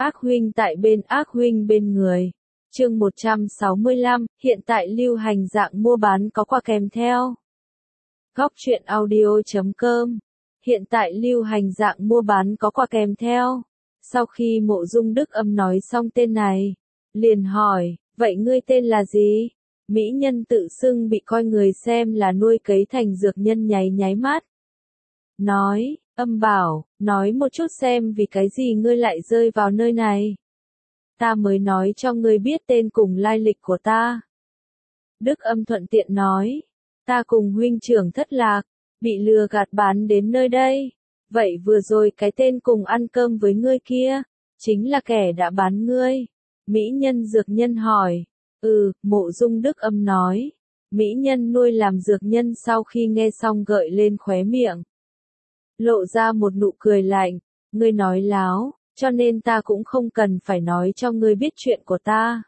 Ác huynh tại bên ác huynh bên người. Chương 165, hiện tại lưu hành dạng mua bán có quà kèm theo. Góc truyện audio.com. Hiện tại lưu hành dạng mua bán có quà kèm theo. Sau khi Mộ Dung Đức Âm nói xong tên này, liền hỏi, vậy ngươi tên là gì? Mỹ nhân tự xưng bị coi người xem là nuôi cấy thành dược nhân nháy nháy mắt. Nói, Âm bảo, nói một chút xem vì cái gì ngươi lại rơi vào nơi này. Ta mới nói cho ngươi biết tên cùng lai lịch của ta. Đức Âm thuận tiện nói, ta cùng huynh trưởng thất lạc, bị lừa gạt bán đến nơi đây. Vậy vừa rồi cái tên cùng ăn cơm với ngươi kia, chính là kẻ đã bán ngươi. Mỹ nhân dược nhân hỏi, Mộ Dung Đức Âm nói. Mỹ nhân nuôi làm dược nhân sau khi nghe xong gợi lên khóe miệng. Lộ ra một nụ cười lạnh, ngươi nói láo, cho nên ta cũng không cần phải nói cho ngươi biết chuyện của ta.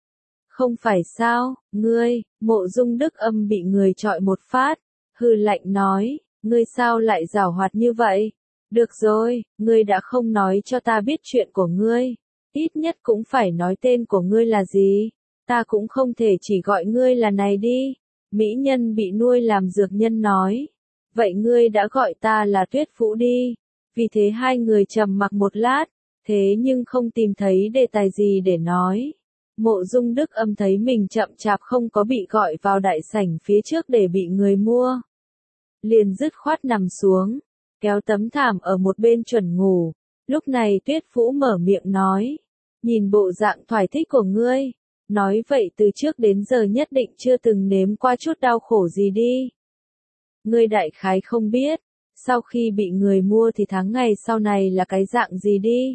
Không phải sao, ngươi, Mộ Dung Đức Âm bị người chọi một phát, hừ lạnh nói, ngươi sao lại giảo hoạt như vậy? Được rồi, ngươi đã không nói cho ta biết chuyện của ngươi, ít nhất cũng phải nói tên của ngươi là gì, ta cũng không thể chỉ gọi ngươi là này đi. Mỹ nhân bị nuôi làm dược nhân nói, vậy ngươi đã gọi ta là Tuyết Vũ đi. Vì thế hai người trầm mặc một lát, thế nhưng không tìm thấy đề tài gì để nói. Mộ Dung Đức Âm thấy mình chậm chạp không có bị gọi vào đại sảnh phía trước để bị người mua. Liền dứt khoát nằm xuống, kéo tấm thảm ở một bên chuẩn ngủ. Lúc này Tuyết Vũ mở miệng nói, nhìn bộ dạng thoải thích của ngươi, nói vậy từ trước đến giờ nhất định chưa từng nếm qua chút đau khổ gì đi. Ngươi đại khái không biết, sau khi bị người mua thì tháng ngày sau này là cái dạng gì đi.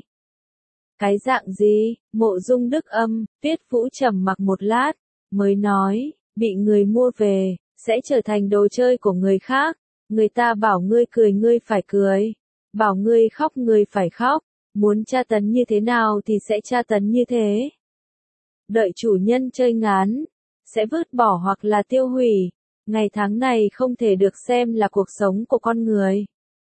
Cái dạng gì? Mộ Dung Đức Âm, Tuyết Vũ trầm mặc một lát, mới nói, bị người mua về, sẽ trở thành đồ chơi của người khác. Người ta bảo ngươi cười ngươi phải cười, bảo ngươi khóc ngươi phải khóc, muốn tra tấn như thế nào thì sẽ tra tấn như thế. Đợi chủ nhân chơi ngán, sẽ vứt bỏ hoặc là tiêu hủy. Ngày tháng này không thể được xem là cuộc sống của con người.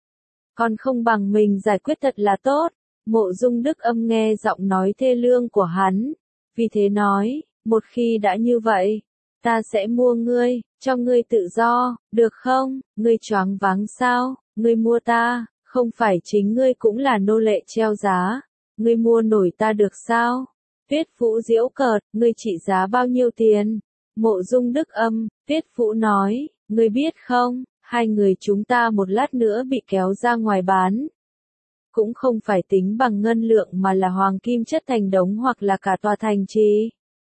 Còn không bằng mình giải quyết thật là tốt. Mộ Dung Đức Âm nghe giọng nói thê lương của hắn, vì thế nói, một khi đã như vậy, ta sẽ mua ngươi, cho ngươi tự do, được không? Ngươi choáng váng sao? Ngươi mua ta, không phải chính ngươi cũng là nô lệ treo giá, ngươi mua nổi ta được sao? Tuyết Vũ giễu cợt, ngươi trị giá bao nhiêu tiền? Mộ Dung Đức Âm, Tuyết Vũ nói, ngươi biết không, hai người chúng ta một lát nữa bị kéo ra ngoài bán. Cũng không phải tính bằng ngân lượng mà là hoàng kim chất thành đống hoặc là cả tòa thành trì.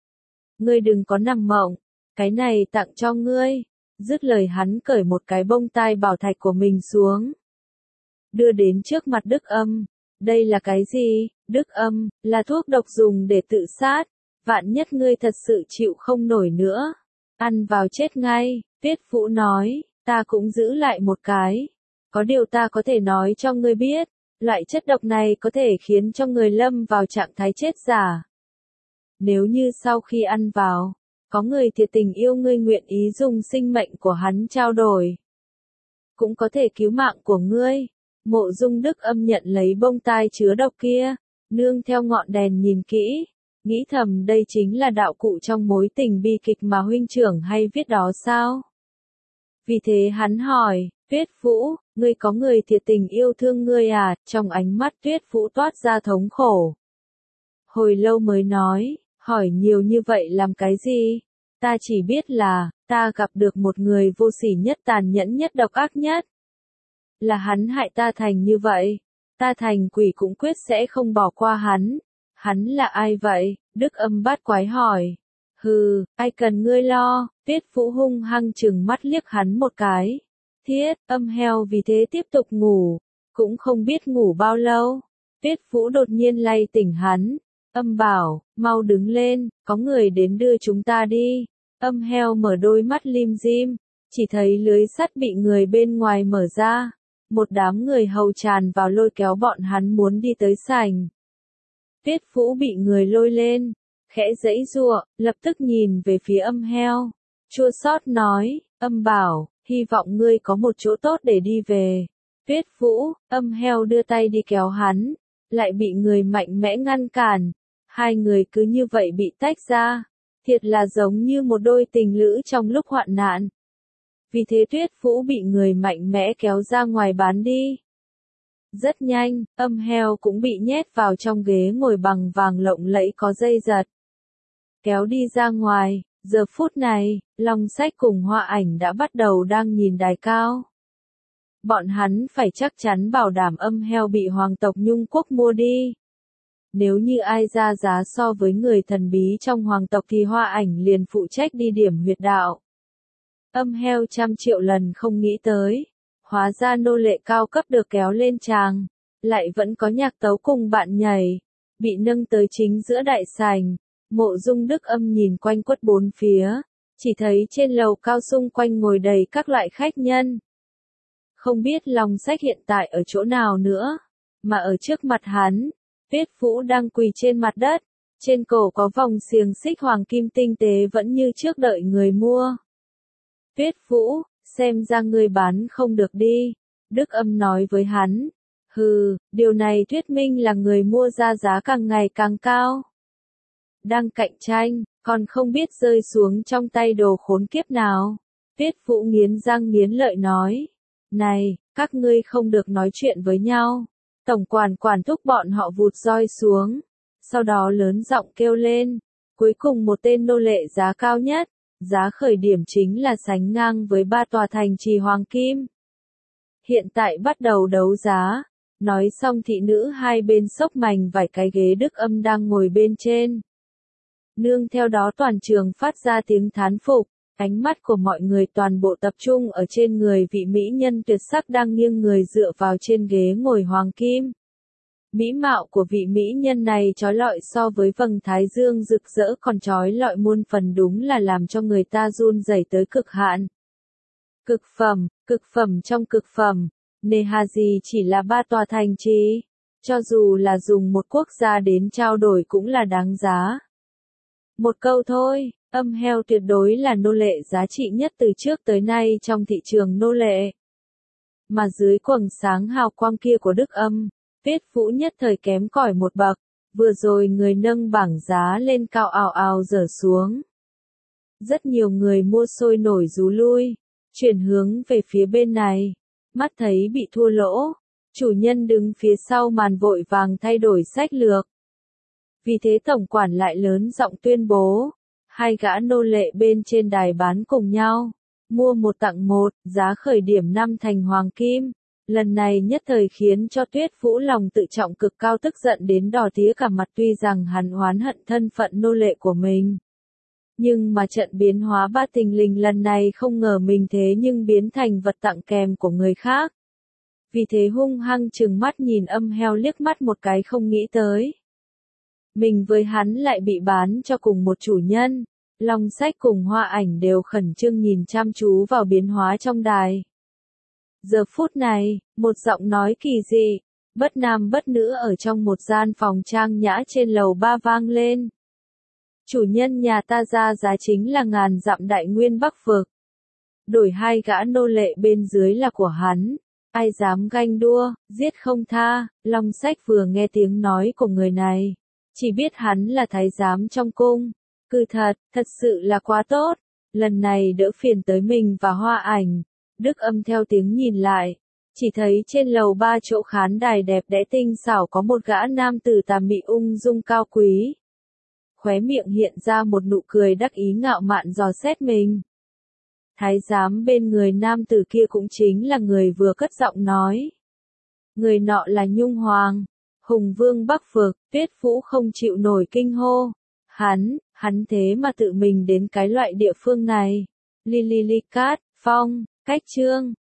Ngươi đừng có nằm mộng, cái này tặng cho ngươi. Dứt lời hắn cởi một cái bông tai bảo thạch của mình xuống. Đưa đến trước mặt Đức Âm. Đây là cái gì? Đức Âm, là thuốc độc dùng để tự sát. Vạn nhất ngươi thật sự chịu không nổi nữa. Ăn vào chết ngay. Tuyết Vũ nói, ta cũng giữ lại một cái. Có điều ta có thể nói cho ngươi biết. Loại chất độc này có thể khiến cho người lâm vào trạng thái chết giả. Nếu như sau khi ăn vào, có người thiệt tình yêu ngươi nguyện ý dùng sinh mệnh của hắn trao đổi, cũng có thể cứu mạng của ngươi. Mộ Dung Đức Âm nhận lấy bông tai chứa độc kia, nương theo ngọn đèn nhìn kỹ, nghĩ thầm đây chính là đạo cụ trong mối tình bi kịch mà huynh trưởng hay viết đó sao? Vì thế hắn hỏi, Tuyết Vũ, ngươi có người thiệt tình yêu thương ngươi à? Trong ánh mắt Tuyết Vũ toát ra thống khổ. Hồi lâu mới nói, hỏi nhiều như vậy làm cái gì? Ta chỉ biết là, ta gặp được một người vô sỉ nhất, tàn nhẫn nhất, độc ác nhất. Là hắn hại ta thành như vậy. Ta thành quỷ cũng quyết sẽ không bỏ qua hắn. Hắn là ai vậy? Đức Âm bát quái hỏi. Hừ, ai cần ngươi lo? Tuyết Vũ hung hăng trừng mắt liếc hắn một cái. Thiết, Âm heo vì thế tiếp tục ngủ. Cũng không biết ngủ bao lâu. Tuyết Vũ đột nhiên lay tỉnh hắn. Âm bảo, mau đứng lên, có người đến đưa chúng ta đi. Âm heo mở đôi mắt lim dim, chỉ thấy lưới sắt bị người bên ngoài mở ra. Một đám người hầu tràn vào lôi kéo bọn hắn muốn đi tới sảnh. Tuyết Vũ bị người lôi lên, khẽ giãy giụa, lập tức nhìn về phía Âm heo. Chua xót nói, Âm bảo, hy vọng ngươi có một chỗ tốt để đi về. Tuyết Vũ, Âm heo đưa tay đi kéo hắn, lại bị người mạnh mẽ ngăn cản. Hai người cứ như vậy bị tách ra. Thiệt là giống như một đôi tình lữ trong lúc hoạn nạn. Vì thế Tuyết Vũ bị người mạnh mẽ kéo ra ngoài bán đi. Rất nhanh, Âm Heo cũng bị nhét vào trong ghế ngồi bằng vàng lộng lẫy có dây giật. Kéo đi ra ngoài, giờ phút này, Long Sách cùng Hoa Ảnh đã bắt đầu đang nhìn đài cao. Bọn hắn phải chắc chắn bảo đảm Âm Heo bị hoàng tộc Nhung Quốc mua đi. Nếu như ai ra giá so với người thần bí trong hoàng tộc thì Hoa Ảnh liền phụ trách đi điểm huyệt đạo. Âm Heo 100 triệu lần không nghĩ tới. Hóa ra nô lệ cao cấp được kéo lên tràng. Lại vẫn có nhạc tấu cùng bạn nhảy. Bị nâng tới chính giữa đại sảnh. Mộ Dung Đức Âm nhìn quanh quất bốn phía. Chỉ thấy trên lầu cao xung quanh ngồi đầy các loại khách nhân. Không biết Long Sách hiện tại ở chỗ nào nữa. Mà ở trước mặt hắn, Tuyết Vũ đang quỳ trên mặt đất. Trên cổ có vòng xiềng xích hoàng kim tinh tế vẫn như trước đợi người mua. Tuyết Vũ, xem ra ngươi bán không được đi. Đức Âm nói với hắn. Hừ, điều này thuyết minh là người mua ra giá càng ngày càng cao. Đang cạnh tranh, còn không biết rơi xuống trong tay đồ khốn kiếp nào. Tuyết Vũ nghiến răng nghiến lợi nói. Này, các ngươi không được nói chuyện với nhau. Tổng quản thúc bọn họ vụt roi xuống. Sau đó lớn giọng kêu lên. Cuối cùng một tên nô lệ giá cao nhất. Giá khởi điểm chính là sánh ngang với 3 tòa thành trì hoàng kim. Hiện tại bắt đầu đấu giá. Nói xong thị nữ hai bên xốc mành vài cái ghế Đức Âm đang ngồi bên trên. Nương theo đó toàn trường phát ra tiếng thán phục. Ánh mắt của mọi người toàn bộ tập trung ở trên người vị mỹ nhân tuyệt sắc đang nghiêng người dựa vào trên ghế ngồi hoàng kim. Mỹ mạo của vị mỹ nhân này chói lọi so với vầng thái dương rực rỡ còn chói lọi muôn phần, đúng là làm cho người ta run rẩy tới cực hạn. Cực phẩm trong cực phẩm, nề hà gì chỉ là 3 tòa thành trì, cho dù là dùng một quốc gia đến trao đổi cũng là đáng giá. Một câu thôi, Âm Heo tuyệt đối là nô lệ giá trị nhất từ trước tới nay trong thị trường nô lệ. Mà dưới quầng sáng hào quang kia của Đức Âm, Tuyết Vũ nhất thời kém cỏi một bậc, vừa rồi người nâng bảng giá lên cao ào ào dở xuống. Rất nhiều người mua sôi nổi rú lui, chuyển hướng về phía bên này, mắt thấy bị thua lỗ, chủ nhân đứng phía sau màn vội vàng thay đổi sách lược. Vì thế tổng quản lại lớn giọng tuyên bố, hai gã nô lệ bên trên đài bán cùng nhau, mua một tặng một, giá khởi điểm 5 thành hoàng kim. Lần này nhất thời khiến cho Tuyết Vũ lòng tự trọng cực cao tức giận đến đỏ tía cả mặt, tuy rằng hắn oán hận thân phận nô lệ của mình. Nhưng mà trận biến hóa ba tình lình lần này không ngờ mình thế nhưng biến thành vật tặng kèm của người khác. Vì thế hung hăng trừng mắt nhìn Âm Heo liếc mắt một cái, không nghĩ tới. Mình với hắn lại bị bán cho cùng một chủ nhân. Long Sách cùng Hoa Ảnh đều khẩn trương nhìn chăm chú vào biến hóa trong đài. Giờ phút này, một giọng nói kỳ dị, bất nam bất nữ ở trong một gian phòng trang nhã trên lầu 3 vang lên. Chủ nhân nhà ta ra giá chính là 1000 dặm đại nguyên Bắc vực. Đổi hai gã nô lệ bên dưới là của hắn. Ai dám ganh đua, giết không tha. Long Sách vừa nghe tiếng nói của người này, chỉ biết hắn là thái giám trong cung. Thật sự là quá tốt. Lần này đỡ phiền tới mình và Hoa Ảnh. Đức Âm theo tiếng nhìn lại, chỉ thấy trên lầu 3 chỗ khán đài đẹp đẽ tinh xảo có một gã nam tử tà mị ung dung cao quý. Khóe miệng hiện ra một nụ cười đắc ý ngạo mạn dò xét mình. Thái giám bên người nam tử kia cũng chính là người vừa cất giọng nói. Người nọ là Nhung Hoàng, Hùng Vương Bắc vực. Tuyết Vũ không chịu nổi kinh hô. Hắn thế mà tự mình đến cái loại địa phương này. Lily Cat, Phong, Cách Trương,